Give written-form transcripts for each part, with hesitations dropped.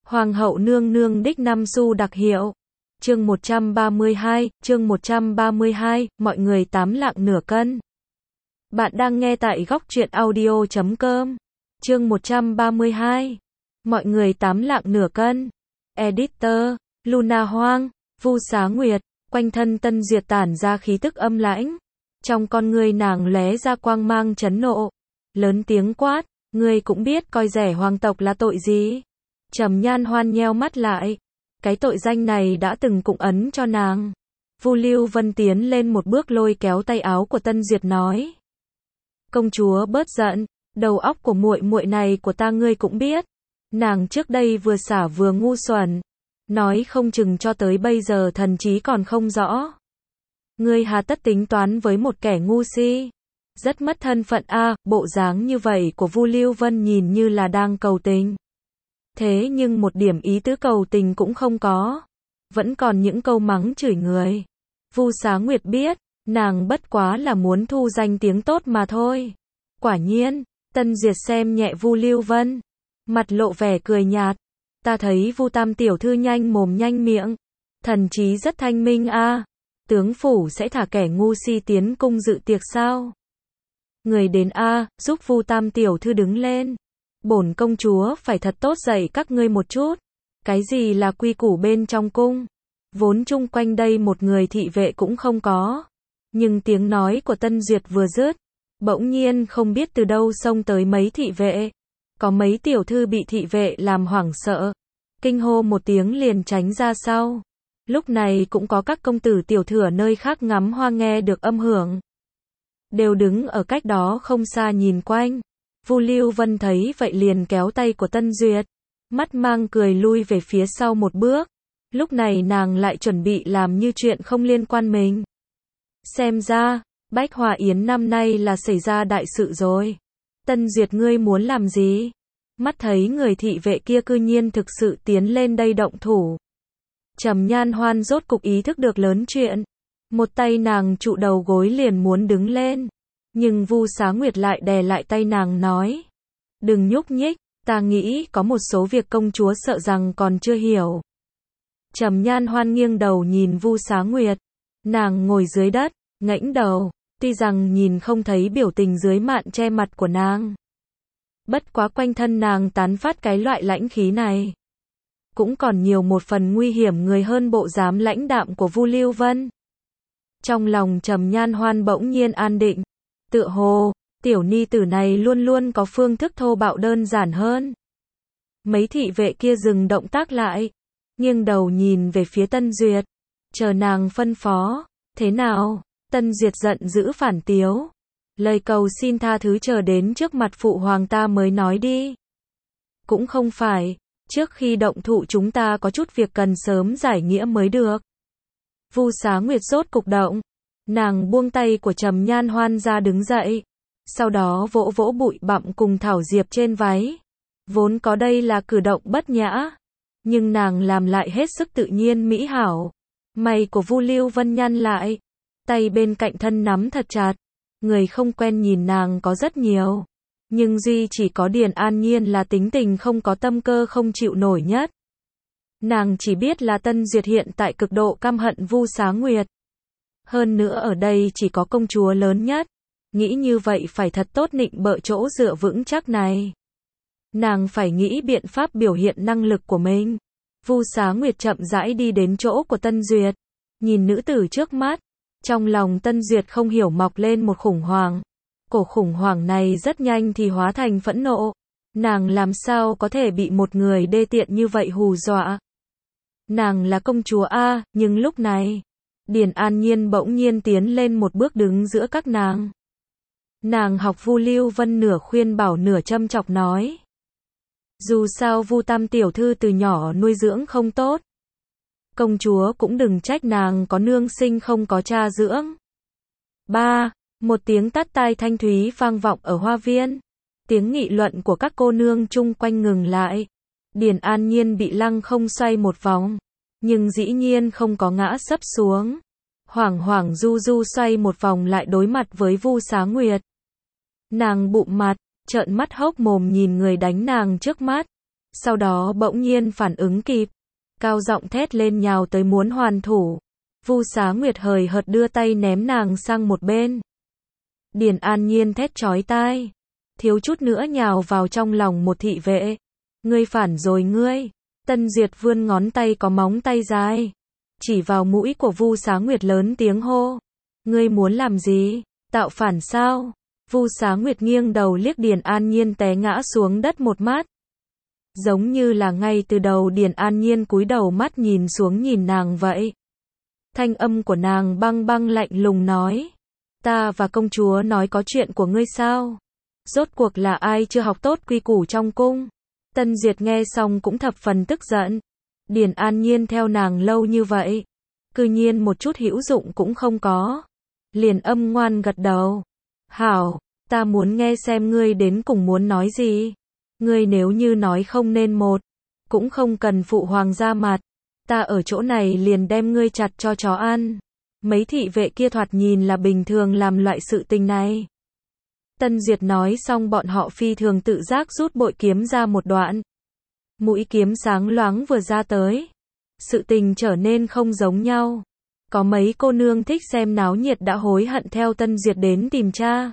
Hoàng hậu nương nương đích năm xu đặc hiệu. Chương 132, mọi người 8 lạng nửa cân. Bạn đang nghe tại góc truyện audio.com. Chương 132. Mọi người 8 lạng nửa cân. Editor, Luna Hoang, Vu Xá Nguyệt, quanh thân Tân Duyệt tản ra khí tức âm lãnh. Trong con ngươi nàng lóe ra quang mang chấn nộ. Lớn tiếng quát, ngươi cũng biết coi rẻ hoàng tộc là tội gì. Trầm Nhan Hoan nheo mắt lại. Cái tội danh này đã từng cụng ấn cho nàng. Vu Lưu Vân tiến lên một bước lôi kéo tay áo của Tân Duyệt nói. Công chúa bớt giận, đầu óc của muội muội này của ta ngươi cũng biết. Nàng trước đây vừa xả vừa ngu xuẩn. Nói không chừng cho tới bây giờ thần trí còn không rõ. Ngươi hà tất tính toán với một kẻ ngu si. Rất mất thân phận a. Bộ dáng như vậy của Vu Lưu Vân nhìn như là đang cầu tình. Thế nhưng một điểm ý tứ cầu tình cũng không có. Vẫn còn những câu mắng chửi người. Vu Xá Nguyệt biết, nàng bất quá là muốn thu danh tiếng tốt mà thôi. Quả nhiên, Tân Duyệt xem nhẹ Vu Lưu Vân. Mặt lộ vẻ cười nhạt. Ta thấy Vu Tam tiểu thư nhanh mồm nhanh miệng. Thần trí rất thanh minh a. Tướng phủ sẽ thả kẻ ngu si tiến cung dự tiệc sao? Người đến a, giúp Vu Tam tiểu thư đứng lên. Bổn công chúa phải thật tốt dạy các ngươi một chút. Cái gì là quy củ bên trong cung? Vốn chung quanh đây một người thị vệ cũng không có. Nhưng tiếng nói của Tân Duyệt vừa dứt, bỗng nhiên không biết từ đâu xông tới mấy thị vệ. Có mấy tiểu thư bị thị vệ làm hoảng sợ. Kinh hô một tiếng liền tránh ra sau. Lúc này cũng có các công tử tiểu thư ở nơi khác ngắm hoa nghe được âm hưởng. Đều đứng ở cách đó không xa nhìn quanh. Vu Lưu Vân thấy vậy liền kéo tay của Tân Duyệt. Mắt mang cười lui về phía sau một bước. Lúc này nàng lại chuẩn bị làm như chuyện không liên quan mình. Xem ra, Bách Hòa Yến năm nay là xảy ra đại sự rồi. Tân Duyệt ngươi muốn làm gì? Mắt thấy người thị vệ kia cư nhiên thực sự tiến lên đây động thủ. Trầm Nhan Hoan rốt cục ý thức được lớn chuyện. Một tay nàng trụ đầu gối liền muốn đứng lên. Nhưng Vu Xá Nguyệt lại đè lại tay nàng nói. Đừng nhúc nhích, ta nghĩ có một số việc công chúa sợ rằng còn chưa hiểu. Trầm Nhan Hoan nghiêng đầu nhìn Vu Xá Nguyệt. Nàng ngồi dưới đất, ngẩng đầu, tuy rằng nhìn không thấy biểu tình dưới mạn che mặt của nàng. Bất quá quanh thân nàng tán phát cái loại lãnh khí này. Cũng còn nhiều một phần nguy hiểm người hơn bộ dáng lãnh đạm của Vu Lưu Vân. Trong lòng Trầm Nhan Hoan bỗng nhiên an định. Tựa hồ, tiểu ni tử này luôn luôn có phương thức thô bạo đơn giản hơn. Mấy thị vệ kia dừng động tác lại. Nghiêng đầu nhìn về phía Tân Duyệt. Chờ nàng phân phó. Thế nào? Tân Duyệt giận dữ phản tiếu. Lời cầu xin tha thứ chờ đến trước mặt phụ hoàng ta mới nói đi. Cũng không phải. Trước khi động thủ chúng ta có chút việc cần sớm giải nghĩa mới được. Vu Xá Nguyệt rốt cục động. Nàng buông tay của Trầm Nhan Hoan ra đứng dậy. Sau đó vỗ vỗ bụi bặm cùng thảo diệp trên váy. Vốn có đây là cử động bất nhã. Nhưng nàng làm lại hết sức tự nhiên mỹ hảo. Mày của Vu Lưu Vân nhăn lại. Tay bên cạnh thân nắm thật chặt. Người không quen nhìn nàng có rất nhiều. Nhưng duy chỉ có Điền An Nhiên là tính tình không có tâm cơ không chịu nổi nhất. Nàng chỉ biết là Tân Duyệt hiện tại cực độ căm hận Vu Xá Nguyệt. Hơn nữa ở đây chỉ có công chúa lớn nhất. Nghĩ như vậy phải thật tốt nịnh bợ chỗ dựa vững chắc này. Nàng phải nghĩ biện pháp biểu hiện năng lực của mình. Vu Xá Nguyệt chậm rãi đi đến chỗ của Tân Duyệt. Nhìn nữ tử trước mắt. Trong lòng Tân Duyệt không hiểu mọc lên một khủng hoảng. Cổ khủng hoảng này rất nhanh thì hóa thành phẫn nộ. Nàng làm sao có thể bị một người đê tiện như vậy hù dọa. Nàng là công chúa a, nhưng lúc này, Điền An Nhiên bỗng nhiên tiến lên một bước đứng giữa các nàng. Nàng học Vu Lưu Vân nửa khuyên bảo nửa châm chọc nói. Dù sao Vu Tam tiểu thư từ nhỏ nuôi dưỡng không tốt. Công chúa cũng đừng trách nàng có nương sinh không có cha dưỡng. Một tiếng tát tai thanh thúy vang vọng ở hoa viên. Tiếng nghị luận của các cô nương chung quanh ngừng lại. Điền An Nhiên bị lăng không xoay một vòng. Nhưng dĩ nhiên không có ngã sấp xuống. Hoảng hoảng du du xoay một vòng lại đối mặt với Vu Xá Nguyệt. Nàng bụm mặt, trợn mắt hốc mồm nhìn người đánh nàng trước mắt. sau đó bỗng nhiên phản ứng kịp, cao giọng thét lên nhào tới muốn hoàn thủ. Vu Xá Nguyệt hời hợt đưa tay ném nàng sang một bên. Điền An Nhiên thét chói tai, thiếu chút nữa nhào vào trong lòng một thị vệ. Ngươi phản rồi ngươi. Tân Duyệt vươn ngón tay có móng tay dài, chỉ vào mũi của Vu Xá Nguyệt lớn tiếng hô. Ngươi muốn làm gì? Tạo phản sao? Vu Xá Nguyệt nghiêng đầu liếc Điền An Nhiên té ngã xuống đất một mắt. Giống như là ngay từ đầu Điền An Nhiên cúi đầu mắt nhìn xuống nhìn nàng vậy. Thanh âm của nàng băng băng lạnh lùng nói. Ta và công chúa nói có chuyện của ngươi sao? Rốt cuộc là ai chưa học tốt quy củ trong cung? Tân Duyệt nghe xong cũng thập phần tức giận. Điền An Nhiên theo nàng lâu như vậy, cư nhiên một chút hữu dụng cũng không có. Liền âm ngoan gật đầu. Hảo, ta muốn nghe xem ngươi đến cùng muốn nói gì. Ngươi nếu như nói không nên một, cũng không cần phụ hoàng ra mặt. Ta ở chỗ này liền đem ngươi chặt cho chó ăn. Mấy thị vệ kia thoạt nhìn là bình thường làm loại sự tình này. Tân Duyệt nói xong bọn họ phi thường tự giác rút bội kiếm ra một đoạn. Mũi kiếm sáng loáng vừa ra tới. Sự tình trở nên không giống nhau. Có mấy cô nương thích xem náo nhiệt đã hối hận theo Tân Duyệt đến tìm cha.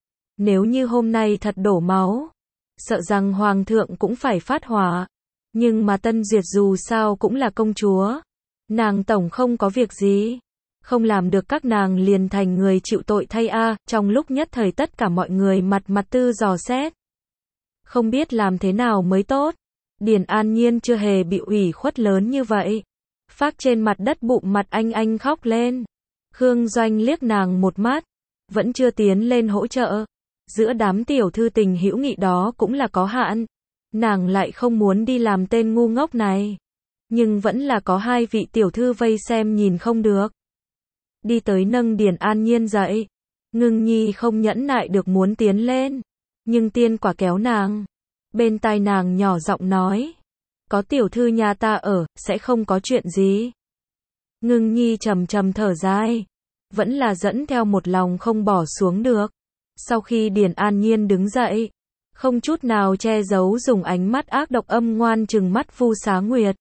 Nếu như hôm nay thật đổ máu, sợ rằng hoàng thượng cũng phải phát hỏa. Nhưng mà Tân Duyệt dù sao cũng là công chúa. Nàng tổng không có việc gì. Không làm được các nàng liền thành người chịu tội thay a. Trong lúc nhất thời tất cả mọi người mặt tư dò xét. Không biết làm thế nào mới tốt. Điền An Nhiên chưa hề bị ủy khuất lớn như vậy. Phác trên mặt đất bụng mặt anh khóc lên. Khương Doanh liếc nàng một mắt, vẫn chưa tiến lên hỗ trợ. Giữa đám tiểu thư tình hữu nghị đó cũng là có hạn. Nàng lại không muốn đi làm tên ngu ngốc này. Nhưng vẫn là có hai vị tiểu thư vây xem nhìn không được. Đi tới nâng Điền An Nhiên dậy. Ngưng Nhi không nhẫn nại được muốn tiến lên. Nhưng Tiên Quả kéo nàng. Bên tai nàng nhỏ giọng nói. Có tiểu thư nhà ta ở, sẽ không có chuyện gì. Ngưng Nhi trầm trầm thở dài. Vẫn là dẫn theo một lòng không bỏ xuống được. Sau khi Điền An Nhiên đứng dậy, không chút nào che giấu dùng ánh mắt ác độc âm ngoan trừng mắt Vu Xá Nguyệt.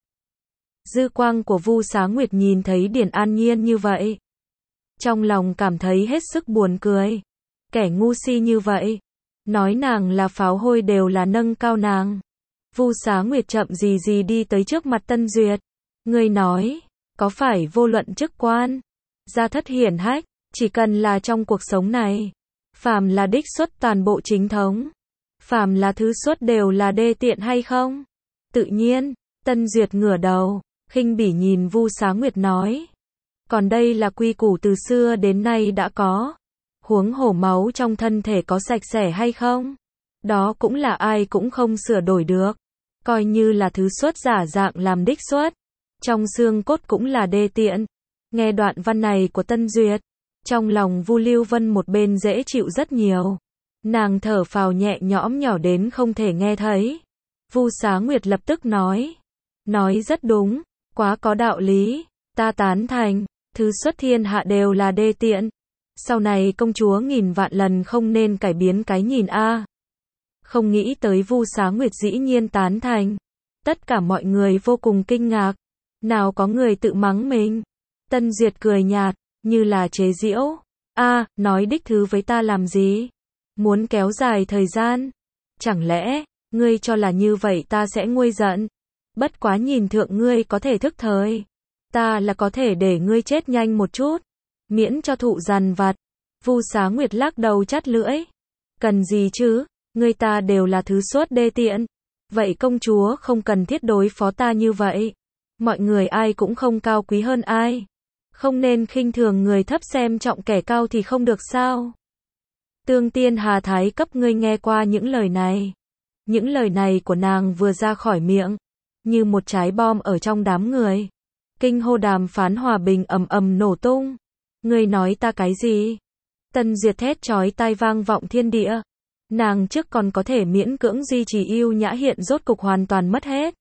Dư quang của Vu Xá Nguyệt nhìn thấy Điền An Nhiên như vậy. Trong lòng cảm thấy hết sức buồn cười. Kẻ ngu si như vậy. Nói nàng là pháo hôi đều là nâng cao nàng. Vu Xá Nguyệt chậm gì đi tới trước mặt Tân Duyệt. Ngươi nói, có phải vô luận chức quan, gia thất hiển hách, chỉ cần là trong cuộc sống này, phàm là đích xuất toàn bộ chính thống, phàm là thứ xuất đều là đê tiện hay không? Tự nhiên, Tân Duyệt ngửa đầu, khinh bỉ nhìn Vu Xá Nguyệt nói. Còn đây là quy củ từ xưa đến nay đã có. Huống hổ máu trong thân thể có sạch sẽ hay không? Đó cũng là ai cũng không sửa đổi được. Coi như là thứ xuất giả dạng làm đích xuất. Trong xương cốt cũng là đê tiện. Nghe đoạn văn này của Tân Duyệt. Trong lòng Vu Lưu Vân một bên dễ chịu rất nhiều. Nàng thở phào nhẹ nhõm nhỏ đến không thể nghe thấy. Vu Xá Nguyệt lập tức nói. Nói rất đúng. Quá có đạo lý. Ta tán thành. Thứ xuất thiên hạ đều là đê tiện. Sau này công chúa nghìn vạn lần không nên cải biến cái nhìn a. Không nghĩ tới Vu Xá Nguyệt dĩ nhiên tán thành. Tất cả mọi người vô cùng kinh ngạc. Nào có người tự mắng mình. Tân Duyệt cười nhạt, như là chế giễu. A, nói đích thứ với ta làm gì? Muốn kéo dài thời gian? Chẳng lẽ, ngươi cho là như vậy ta sẽ nguôi giận? Bất quá nhìn thượng ngươi có thể thức thời. Ta là có thể để ngươi chết nhanh một chút. Miễn cho thụ dằn vặt. Vu Xá Nguyệt lắc đầu chát lưỡi. Cần gì chứ? Ngươi ta đều là thứ xuất đê tiện. Vậy công chúa không cần thiết đối phó ta như vậy. Mọi người ai cũng không cao quý hơn ai. Không nên khinh thường người thấp xem trọng kẻ cao thì không được sao? Tương Tiên Hà Thái cấp ngươi nghe qua những lời này. Những lời này của nàng vừa ra khỏi miệng, như một trái bom ở trong đám người. Kinh hô đàm phán hòa bình ầm ầm nổ tung. Ngươi nói ta cái gì? Tân Duyệt thét chói tai vang vọng thiên địa. Nàng trước còn có thể miễn cưỡng duy trì yêu nhã hiện rốt cục hoàn toàn mất hết.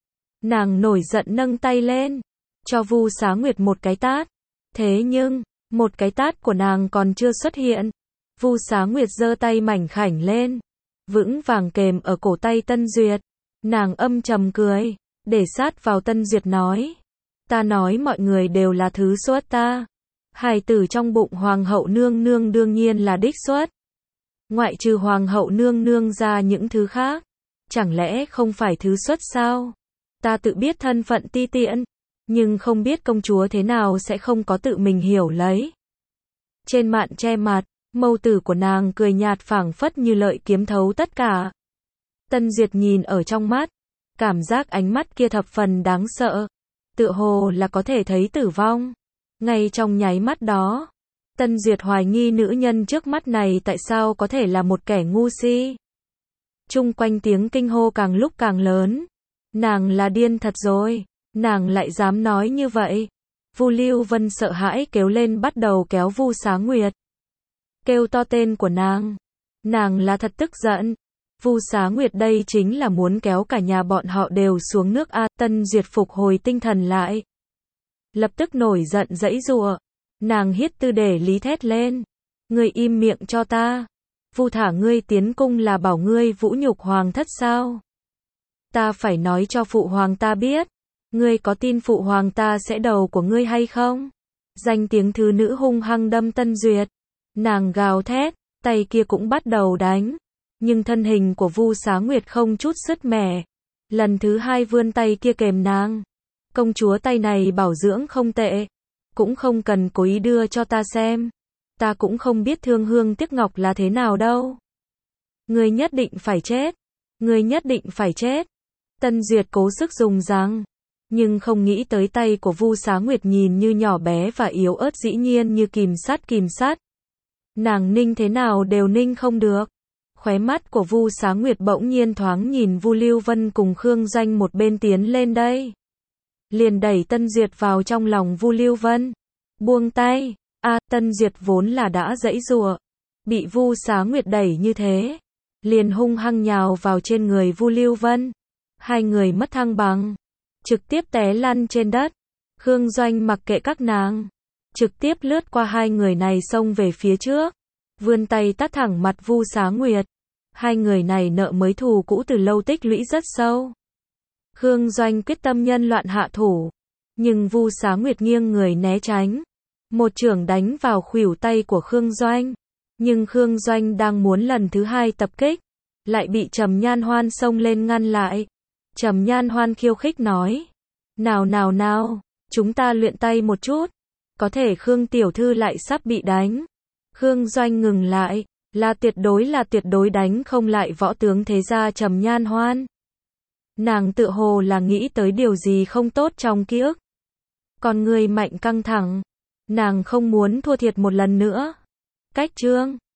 Nàng nổi giận nâng tay lên, cho Vu Xá Nguyệt một cái tát. Thế nhưng, một cái tát của nàng còn chưa xuất hiện. Vu Xá Nguyệt giơ tay mảnh khảnh lên, vững vàng kềm ở cổ tay Tân Duyệt. Nàng âm trầm cười, để sát vào Tân Duyệt nói. Ta nói mọi người đều là thứ xuất ta. Hài tử trong bụng hoàng hậu nương nương đương nhiên là đích xuất. Ngoại trừ hoàng hậu nương nương ra những thứ khác. Chẳng lẽ không phải thứ xuất sao? Ta tự biết thân phận ti tiện. Nhưng không biết công chúa thế nào sẽ không có tự mình hiểu lấy. Trên mạn che mặt, mâu tử của nàng cười nhạt phảng phất như lợi kiếm thấu tất cả. Tân Duyệt nhìn ở trong mắt. Cảm giác ánh mắt kia thập phần đáng sợ. Tựa hồ là có thể thấy tử vong. Ngay trong nháy mắt đó, Tân Duyệt hoài nghi nữ nhân trước mắt này tại sao có thể là một kẻ ngu si. Chung quanh tiếng kinh hô càng lúc càng lớn. Nàng là điên thật rồi, nàng lại dám nói như vậy. Vu Lưu Vân sợ hãi kêu lên bắt đầu kéo Vu Xá Nguyệt. Kêu to tên của nàng. Nàng là thật tức giận. Vu Xá Nguyệt đây chính là muốn kéo cả nhà bọn họ đều xuống nước a. Tân Duyệt phục hồi tinh thần lại. Lập tức nổi giận giãy giụa. Nàng hiết tư để lý thét lên. Ngươi im miệng cho ta. Vu thả ngươi tiến cung là bảo ngươi vũ nhục hoàng thất sao? Ta phải nói cho phụ hoàng ta biết. Ngươi có tin phụ hoàng ta sẽ đầu của ngươi hay không? Danh tiếng thứ nữ hung hăng đâm Tân Duyệt. Nàng gào thét, tay kia cũng bắt đầu đánh. Nhưng thân hình của Vu Xá Nguyệt không chút sứt mẻ. Lần thứ hai vươn tay kia kềm nàng. Công chúa tay này bảo dưỡng không tệ. Cũng không cần cố ý đưa cho ta xem. Ta cũng không biết thương hương tiếc ngọc là thế nào đâu. Ngươi nhất định phải chết. Ngươi nhất định phải chết. Tân Duyệt cố sức dùng răng. Nhưng không nghĩ tới tay của Vu Xá Nguyệt nhìn như nhỏ bé và yếu ớt dĩ nhiên như kìm sắt. Nàng ninh thế nào đều ninh không được. Khóe mắt của Vu Xá Nguyệt bỗng nhiên thoáng nhìn Vu Lưu Vân cùng Khương Doanh một bên tiến lên đây. Liền đẩy Tân Duyệt vào trong lòng Vu Lưu Vân. Buông tay. Tân Duyệt vốn là đã giãy giụa. Bị Vu Xá Nguyệt đẩy như thế. Liền hung hăng nhào vào trên người Vu Lưu Vân. Hai người mất thăng bằng. Trực tiếp té lăn trên đất. Khương Doanh mặc kệ các nàng. Trực tiếp lướt qua hai người này xông về phía trước. Vươn tay tát thẳng mặt Vu Xá Nguyệt. Hai người này nợ mới thù cũ từ lâu tích lũy rất sâu. Khương Doanh quyết tâm nhân loạn hạ thủ. Nhưng Vu Xá Nguyệt nghiêng người né tránh. Một chưởng đánh vào khuỷu tay của Khương Doanh. Nhưng Khương Doanh đang muốn lần thứ hai tập kích. Lại bị Trầm Nhan Hoan xông lên ngăn lại. Trầm Nhan Hoan khiêu khích nói. Nào, chúng ta luyện tay một chút. Có thể Khương tiểu thư lại sắp bị đánh. Khương Doanh ngừng lại. Là tuyệt đối đánh không lại võ tướng thế gia Trầm Nhan Hoan. Nàng tự hồ là nghĩ tới điều gì không tốt trong ký ức. Còn người mạnh căng thẳng. Nàng không muốn thua thiệt một lần nữa. Cách chương